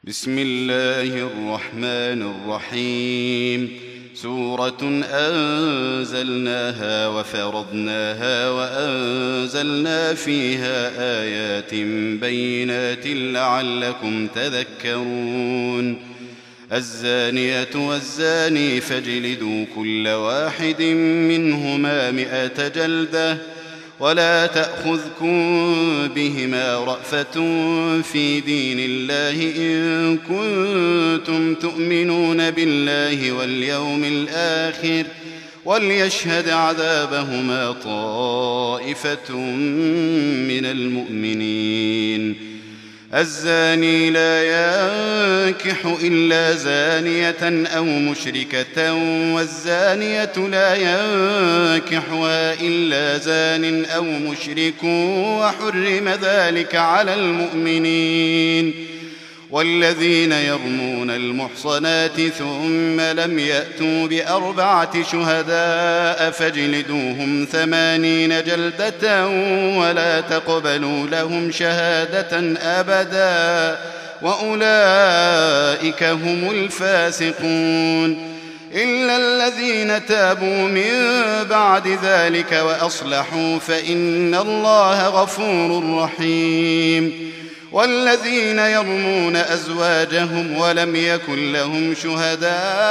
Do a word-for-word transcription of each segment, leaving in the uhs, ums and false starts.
بسم الله الرحمن الرحيم. سورة أنزلناها وفرضناها وأنزلنا فيها آيات بينات لعلكم تذكرون. الزانية والزاني فاجلدوا كل واحد منهما مئة جلدة ولا تأخذكم بهما رأفة في دين الله إن كنتم تؤمنون بالله واليوم الآخر وليشهد عذابهما طائفة من المؤمنين. الزاني لا ينكح إلا زانية أو مشركة والزانية لا ينكحها إلا زان أو مشرك وحرم ذلك على المؤمنين. والذين يرمون المحصنات ثم لم يأتوا بأربعة شهداء فاجلدوهم ثمانين جلدة ولا تقبلوا لهم شهادة أبدا وأولئك هم الفاسقون. إلا الذين تابوا من بعد ذلك وأصلحوا فإن الله غفور رحيم. والذين يرمون أزواجهم ولم يكن لهم شهداء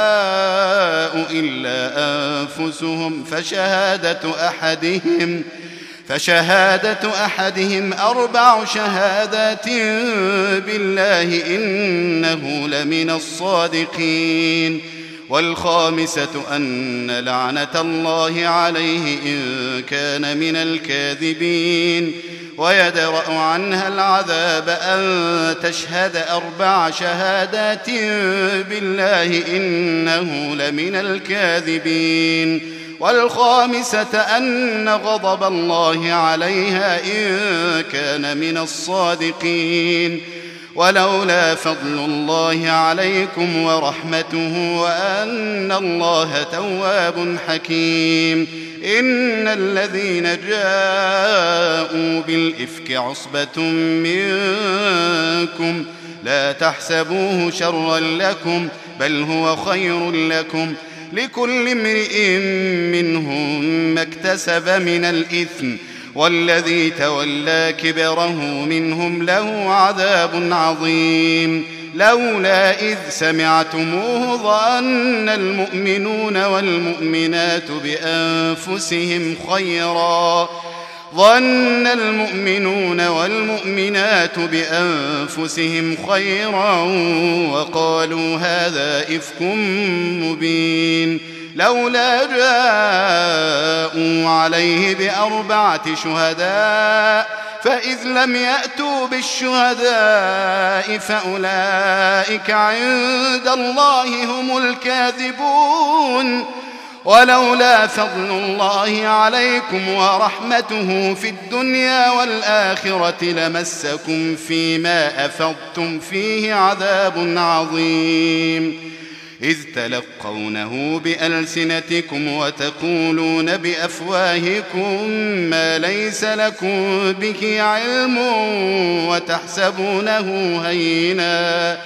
إلا أنفسهم فشهادة أحدهم فشهادة أحدهم أربع شهادات بالله إنه لمن الصادقين. والخامسة أن لعنة الله عليه إن كان من الكاذبين. ويدرأ عنها العذاب أن تشهد أربع شهادات بالله إنه لمن الكاذبين. والخامسة أن غضب الله عليها إن كان من الصادقين. ولولا فضل الله عليكم ورحمته وأن الله تواب حكيم. إن الذين جاءوا بالإفك عصبة منكم لا تحسبوه شرا لكم بل هو خير لكم لكل امرئ منهم ما اكتسب من الإثم والذي تولى كبره منهم له عذاب عظيم. لولا إذ سمعتموه ظن المؤمنون والمؤمنات بأنفسهم خيرا ظن المؤمنون والمؤمنات بأنفسهم خيرا وقالوا هذا إفك مبين. لولا جاءوا عليه بأربعة شهداء فإذ لم يأتوا بالشهداء فأولئك عند الله هم الكاذبون. ولولا فضل الله عليكم ورحمته في الدنيا والآخرة لمسكم فيما أفضتم فيه عذاب عظيم. إذ تلقونه بألسنتكم وتقولون بأفواهكم ما ليس لكم به علم وتحسبونه هينا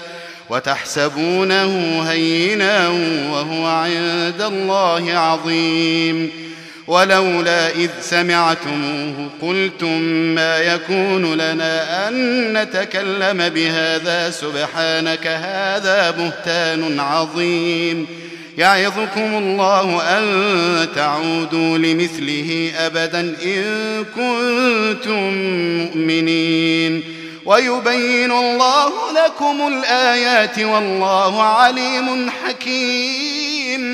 وتحسبونه هينا وهو عند الله عظيم. ولولا إذ سمعتموه قلتم ما يكون لنا أن نتكلم بهذا سبحانك هذا بهتان عظيم. يعظكم الله أن تعودوا لمثله أبدا إن كنتم مؤمنين. ويبين الله لكم الآيات والله عليم حكيم.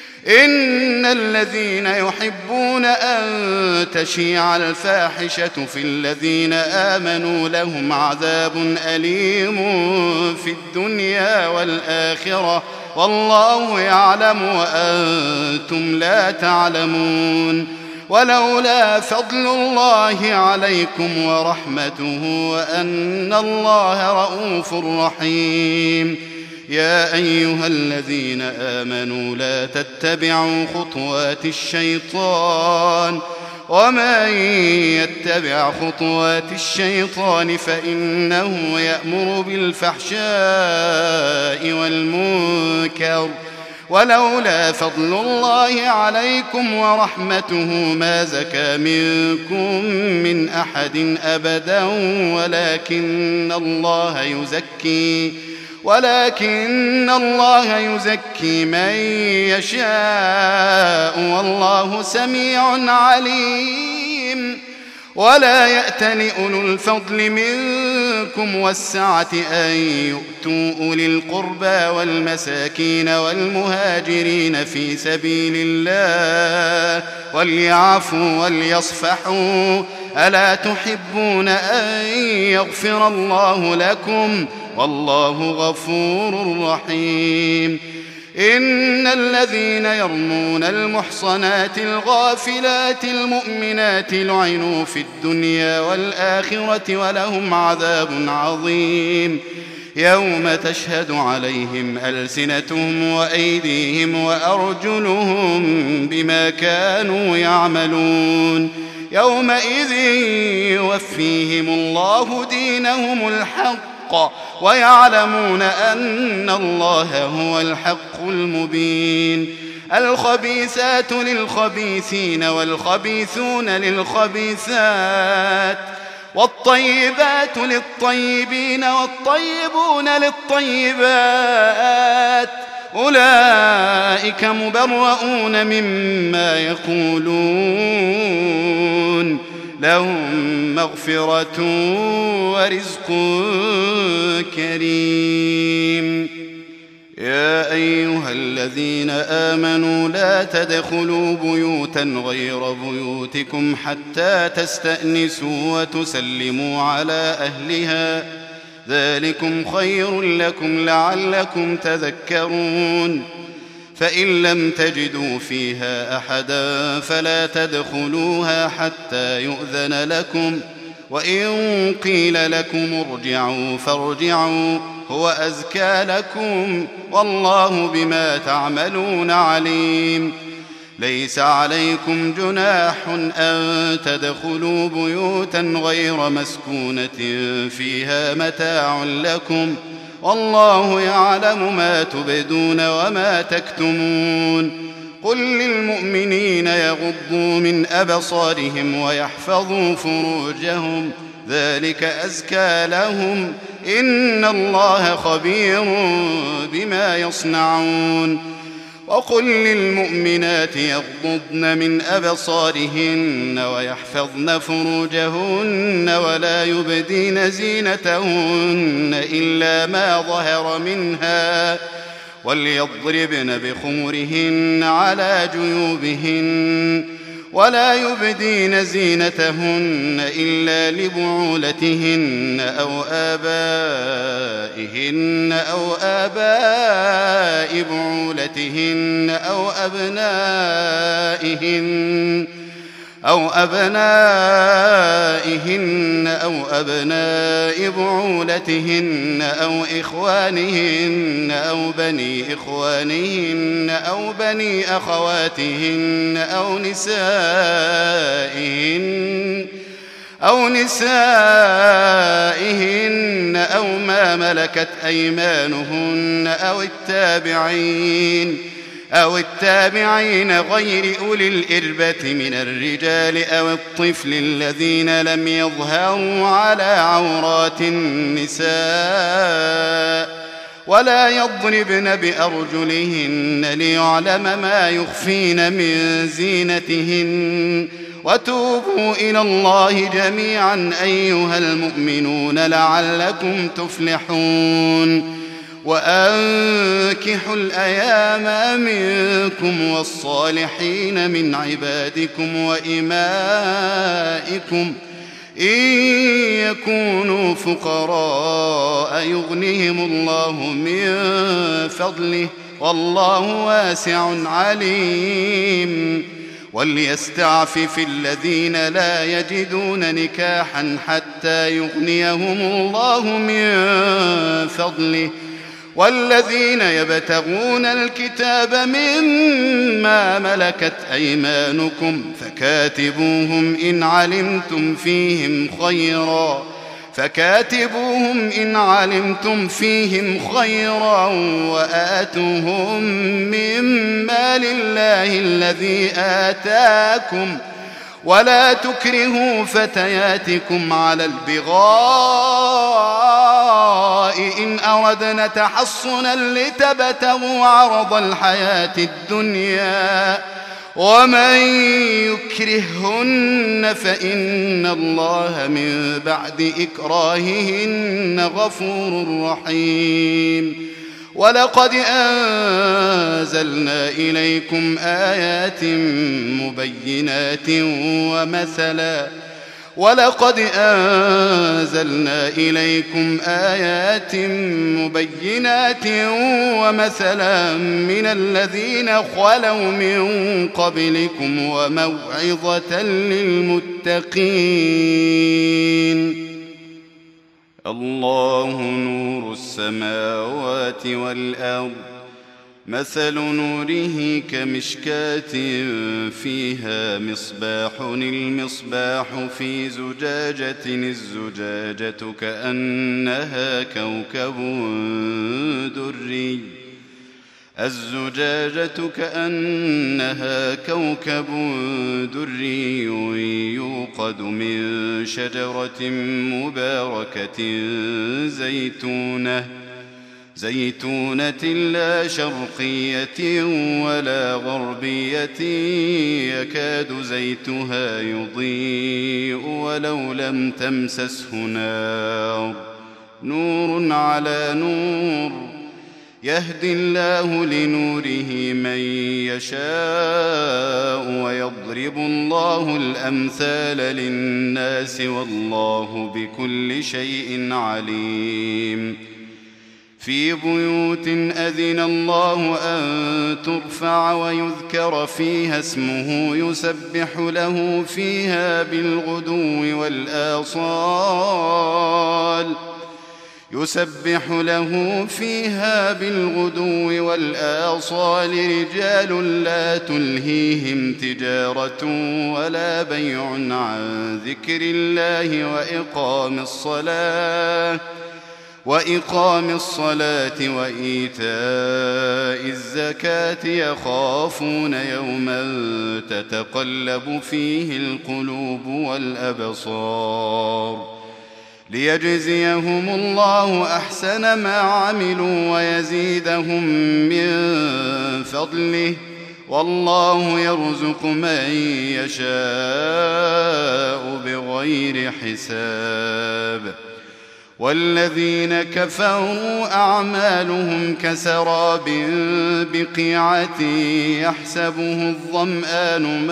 إن الذين يحبون أن تشيع الفاحشة في الذين آمنوا لهم عذاب أليم في الدنيا والآخرة والله يعلم وأنتم لا تعلمون. ولولا فضل الله عليكم ورحمته وأن الله رؤوف رحيم. يا أيها الذين آمنوا لا تتبعوا خطوات الشيطان ومن يتبع خطوات الشيطان فإنه يأمر بالفحشاء والمنكر ولولا فضل الله عليكم ورحمته ما زكى منكم من أحد أبدا ولكن الله يزكي ولكن الله يزكي من يشاء والله سميع عليم. ولا يأتل أولو الفضل منكم والسعة أن يؤتوا أولي القربى والمساكين والمهاجرين في سبيل الله وليعفوا وليصفحوا ألا تحبون أن يغفر الله لكم والله غفور رحيم. إن الذين يرمون المحصنات الغافلات المؤمنات لعنوا في الدنيا والآخرة ولهم عذاب عظيم يوم تشهد عليهم ألسنتهم وأيديهم وأرجلهم بما كانوا يعملون يومئذ يوفيهم الله دينهم الحق ويعلمون أن الله هو الحق المبين. الخبيثات للخبيثين والخبيثون للخبيثات والطيبات للطيبين والطيبون للطيبات أولئك مبرؤون مما يقولون لهم مغفرة ورزق كريم. يا أيها الذين آمنوا لا تدخلوا بيوتا غير بيوتكم حتى تستأنسوا وتسلموا على أهلها ذلكم خير لكم لعلكم تذكرون. فإن لم تجدوا فيها أحدا فلا تدخلوها حتى يؤذن لكم وإن قيل لكم ارجعوا فارجعوا هو أزكى لكم والله بما تعملون عليم. ليس عليكم جناح أن تدخلوا بيوتا غير مسكونة فيها متاع لكم والله يعلم ما تبدون وما تكتمون. قل للمؤمنين يغضوا من أبصارهم ويحفظوا فروجهم ذلك أزكى لهم إن الله خبير بما يصنعون. وقل للمؤمنات يغضضن من أبصارهن ويحفظن فروجهن ولا يبدين زينتهن إلا ما ظهر منها وليضربن بخمرهن على جيوبهن ولا يبدين زينتهن إلا لبعولتهن أو آبائهن أو آباء بعولتهن أو أبنائهن أو أبنائهن أو أبناء بعولتهن أو إخوانهن أو بني إخوانهن أو بني أخواتهن أو نسائهن أو نسائهن أو ما ملكت أيمانهن أو التابعين أو التابعين غير أولي الإربة من الرجال أو الطفل الذين لم يظهروا على عورات النساء ولا يضربن بأرجلهن ليعلم ما يخفين من زينتهن وتوبوا إلى الله جميعا أيها المؤمنون لعلكم تفلحون. وأنكحوا الأيام منكم والصالحين من عبادكم وإمائكم إن يكونوا فقراء يغنهم الله من فضله والله واسع عليم. وليستعفف الذين لا يجدون نكاحا حتى يغنيهم الله من فضله والذين يبتغون الكتاب مما ملكت أيمانكم فكاتبوهم إن علمتم فيهم خيرا فكاتبوهم إن علمتم فيهم خيرا وآتوهم مما لله الذي آتاكم ولا تكرهوا فتياتكم على البغاء إن أردنا تحصنا لتبتغوا عرض الحياة الدنيا ومن يكرههن فإن الله من بعد إكراههن غفور رحيم. ولقد أنزلنا إليكم آيات مبينات ومثلا ولقد أنزلنا إليكم آيات مبينات ومثلا من الذين خلوا من قبلكم وموعظة للمتقين. الله نور السماوات والأرض مثل نوره كمشكاة فيها مصباح المصباح في زجاجة الزجاجة كأنها كوكب دري الزجاجة كأنها كوكب دري يوقد من شجرة مباركة زيتونة زيتونة لا شرقية ولا غربية يكاد زيتها يضيء ولو لم تمسسه نار نور على نور يهدي الله لنوره من يشاء ويضرب الله الأمثال للناس والله بكل شيء عليم. في بيوت أذن الله أن ترفع ويذكر فيها اسمه يسبح له فيها بالغدو والآصال يسبح له فيها بالغدو والآصال رجال لا تلهيهم تجارة ولا بيع عن ذكر الله وإقام الصلاة وإقام الصلاة وإيتاء الزكاة يخافون يوما تتقلب فيه القلوب والأبصار ليجزيهم الله أحسن ما عملوا ويزيدهم من فضله والله يرزق من يشاء بغير حساب. والذين كفروا أعمالهم كسراب بقيعة يحسبه الظمآن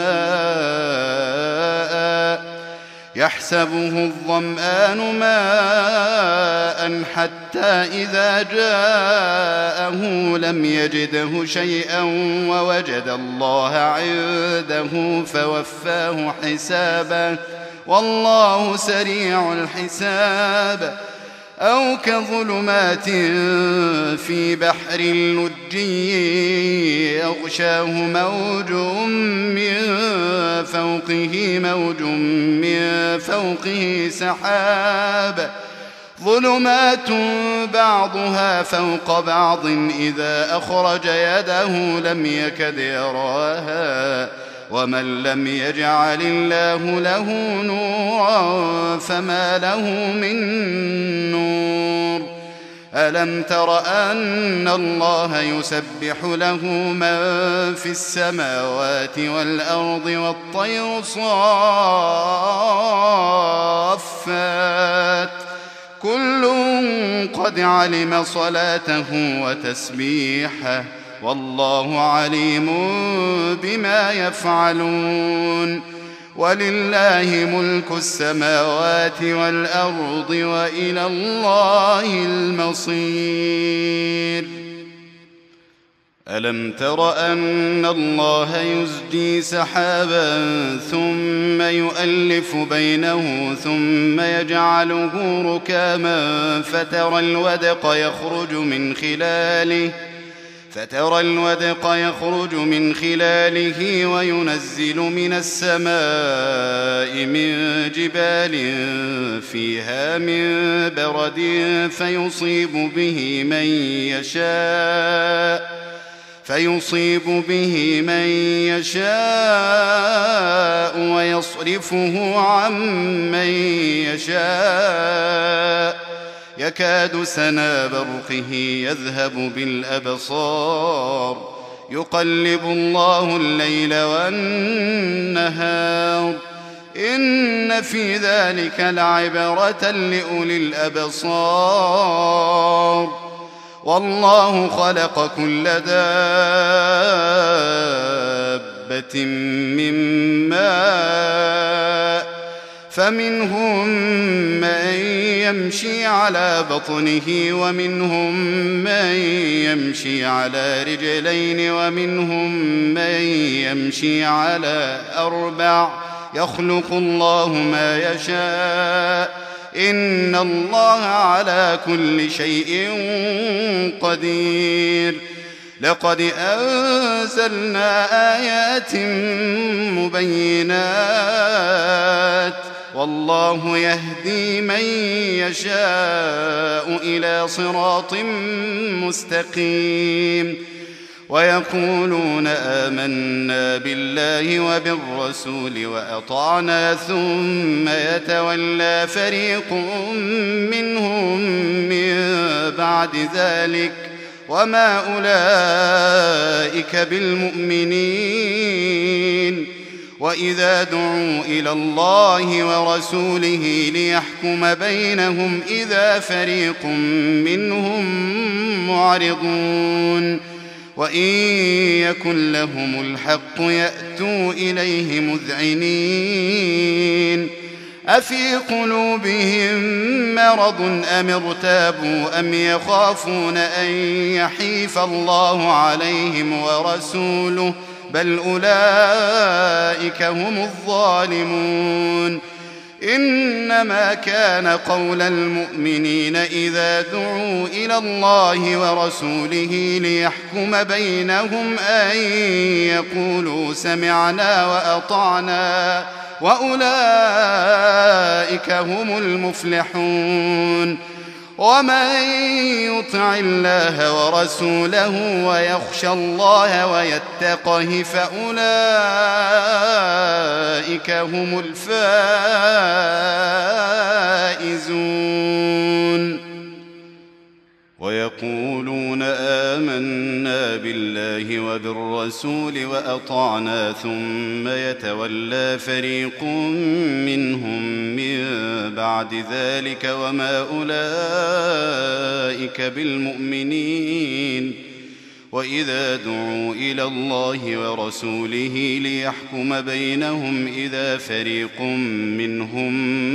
ماء يحسبه الظمآن ماء حتى إذا جاءه لم يجده شيئا ووجد الله عنده فوفاه حسابه والله سريع الحساب. أو كظلمات في بحر لجي يغشاه موج من فوقه موج من فوقه سحاب ظلمات بعضها فوق بعض إذا أخرج يده لم يكد يراها ومن لم يجعل الله له نورا فما له من نور. ألم تر أن الله يسبح له من في السماوات والأرض والطير صافات كل قد علم صلاته وتسبيحه والله عليم بما يفعلون. ولله ملك السماوات والأرض وإلى الله المصير. ألم تر أن الله يزجي سحابا ثم يؤلف بينه ثم يجعله ركاما فترى الودق يخرج من خلاله فترى الودق يخرج من خلاله وينزل من السماء من جبال فيها من برد فيصيب به من يشاء فيصيب به من يشاء ويصرفه عن من يشاء يكاد سنا برقه يذهب بالأبصار يقلب الله الليل والنهار إن في ذلك لعبرة لأولي الأبصار والله خلق كل دابة من ماء فمنهم من يمشي على بطنه ومنهم من يمشي على رجلين ومنهم من يمشي على أربع يخلق الله ما يشاء إن الله على كل شيء قدير لقد أنزلنا آيات مبينات والله يهدي من يشاء إلى صراط مستقيم ويقولون آمنا بالله وبالرسول وأطعنا ثم يتولى فريق منهم من بعد ذلك وما أولئك بالمؤمنين وإذا دعوا إلى الله ورسوله ليحكم بينهم إذا فريق منهم معرضون وإن يكن لهم الحق يأتوا إليه مذعنين أفي قلوبهم مرض أم ارتابوا أم يخافون أن يحيف الله عليهم ورسوله بل أولئك هم الظالمون إنما كان قول المؤمنين إذا دعوا إلى الله ورسوله ليحكم بينهم أن يقولوا سمعنا وأطعنا وأولئك هم المفلحون ومن يطع الله ورسوله ويخشى الله ويتقه فأولئك هم الفائزون ويقولون آمنا بالله وبالرسول وأطعنا ثم يتولى فريق منهم من بعد ذلك وما أولئك بالمؤمنين وإذا دعوا إلى الله ورسوله ليحكم بينهم إذا فريق منهم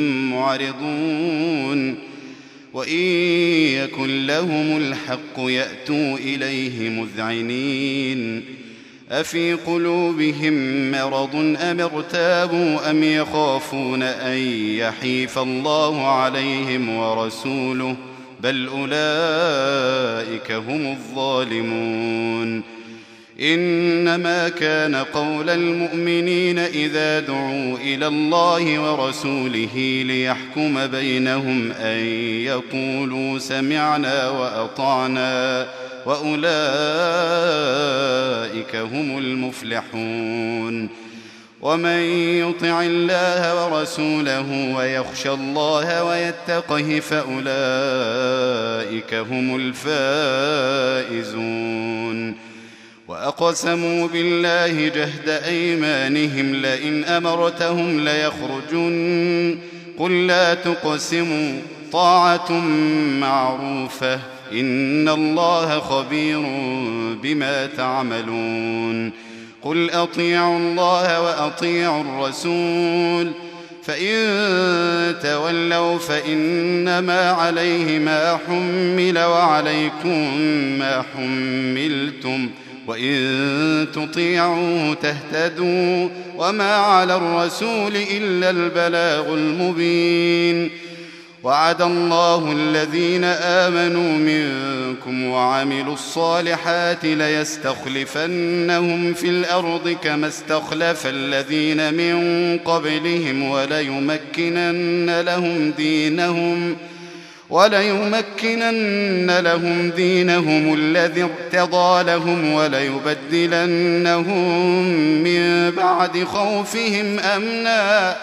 معرضون وإن يكن لهم الحق يأتوا إليه مذعنين أفي قلوبهم مرض أم ارتابوا أم يخافون أن يحيف الله عليهم ورسوله بل أولئك هم الظالمون إنما كان قول المؤمنين إذا دعوا إلى الله ورسوله ليحكم بينهم أن يقولوا سمعنا وأطعنا وأولئك هم المفلحون ومن يطع الله ورسوله ويخشى الله ويتقه فأولئك هم الفائزون وأقسموا بالله جهد أيمانهم لئن أمرتهم ليخرجن قل لا تقسموا طاعة معروفة إن الله خبير بما تعملون قل أطيعوا الله وأطيعوا الرسول فإن تولوا فإنما عليه ما حمل وعليكم ما حملتم وإن تطيعوه تهتدوا وما على الرسول إلا البلاغ المبين. وعد الله الذين آمنوا منكم وعملوا الصالحات ليستخلفنهم في الأرض كما استخلف الذين من قبلهم وليمكنن لهم دينهم وليمكنن لهم دينهم الذي ارتضى لهم وليبدلنهم من بعد خوفهم أمنا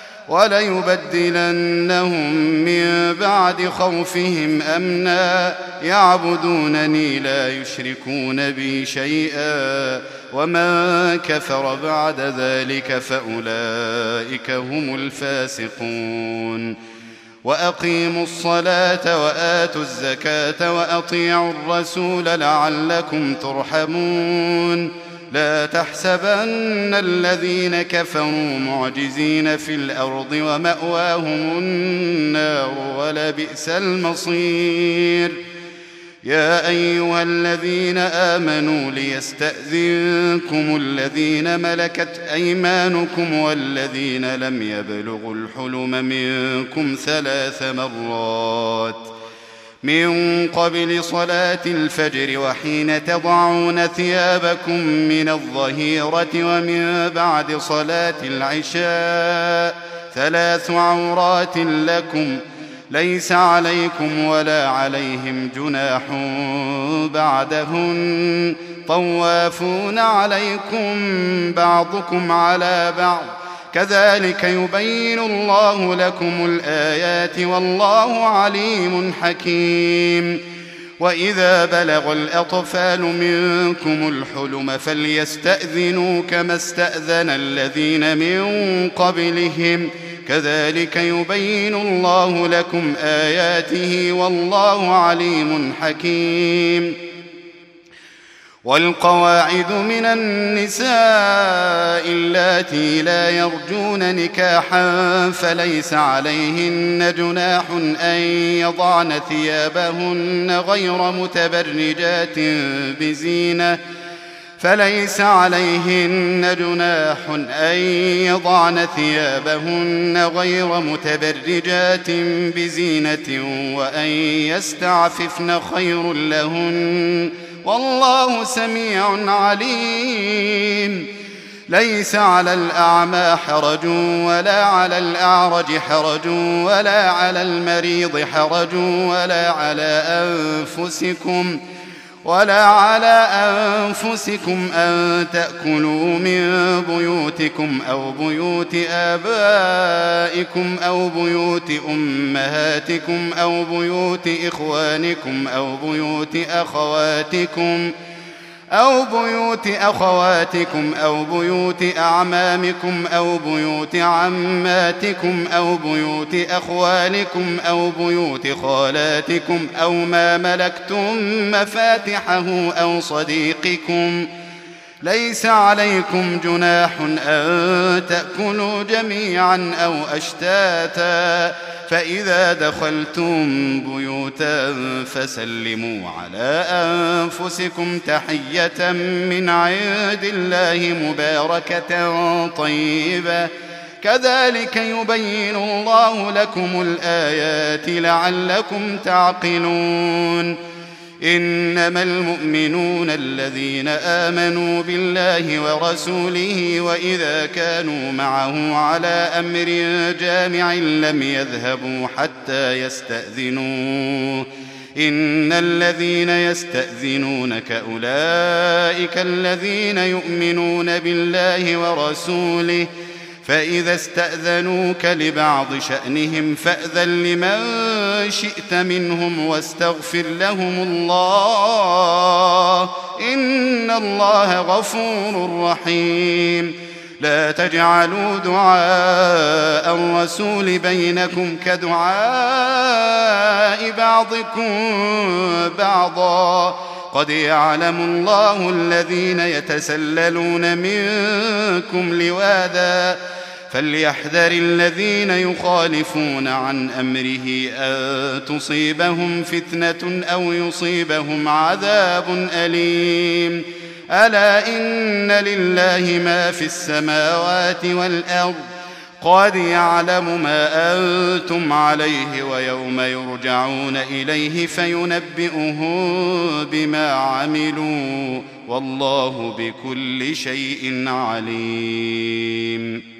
وليبدلنهم من بعد خوفهم أمنا يعبدونني لا يشركون بي شيئا ومن كفر بعد ذلك فأولئك هم الفاسقون. وأقيموا الصلاة وآتوا الزكاة وأطيعوا الرسول لعلكم ترحمون. لا تحسبن الذين كفروا معجزين في الأرض ومأواهم النار ولبئس المصير. يا أيها الذين آمنوا ليستأذنكم الذين ملكت أيمانكم والذين لم يبلغوا الحلم منكم ثلاث مرات من قبل صلاة الفجر وحين تضعون ثيابكم من الظهيرة ومن بعد صلاة العشاء ثلاث عورات لكم ليس عليكم ولا عليهم جناح بعدهن طوافون عليكم بعضكم على بعض كذلك يبين الله لكم الآيات والله عليم حكيم. وإذا بلغ الأطفال منكم الحلم فليستأذنوا كما استأذن الذين من قبلهم كذلك يبين الله لكم آياته والله عليم حكيم. والقواعد من النساء اللاتي لا يرجون نكاحا فليس عليهن جناح أن يضعن ثيابهن غير متبرجات بزينة فليس عليهن جناح أن يضعن ثيابهن غير متبرجات بزينة وأن يستعففن خير لهن والله سميع عليم. ليس على الأعمى حرج ولا على الأعرج حرج ولا على المريض حرج ولا على أنفسكم ولا على أنفسكم أن تأكلوا من بيوتكم أو بيوت آبائكم أو بيوت أمهاتكم أو بيوت إخوانكم أو بيوت أخواتكم أو بيوت أخواتكم أو بيوت أعمامكم أو بيوت عماتكم أو بيوت أخوالكم أو بيوت خالاتكم أو ما ملكتم مفاتحه أو صديقكم. ليس عليكم جناح أن تأكلوا جميعا أو أشتاتا فإذا دخلتم بيوتا فسلموا على أنفسكم تحية من عند الله مباركة طيبة كذلك يبين الله لكم الآيات لعلكم تعقلون. إنما المؤمنون الذين آمنوا بالله ورسوله وإذا كانوا معه على أمر جامع لم يذهبوا حتى يستأذنوه إن الذين يستأذنونك أولئك الذين يؤمنون بالله ورسوله فإذا استأذنوك لبعض شأنهم فأذن لمن شئت منهم واستغفر لهم الله إن الله غفور رحيم. لا تجعلوا دعاء الرسول بينكم كدعاء بعضكم بعضا قد يعلم الله الذين يتسللون منكم لواذا فليحذر الذين يخالفون عن أمره أن تصيبهم فتنة أو يصيبهم عذاب أليم ألا إن لله ما في السماوات والأرض قد يعلم ما أنتم عليه ويوم يرجعون إليه فينبئهم بما عملوا والله بكل شيء عليم.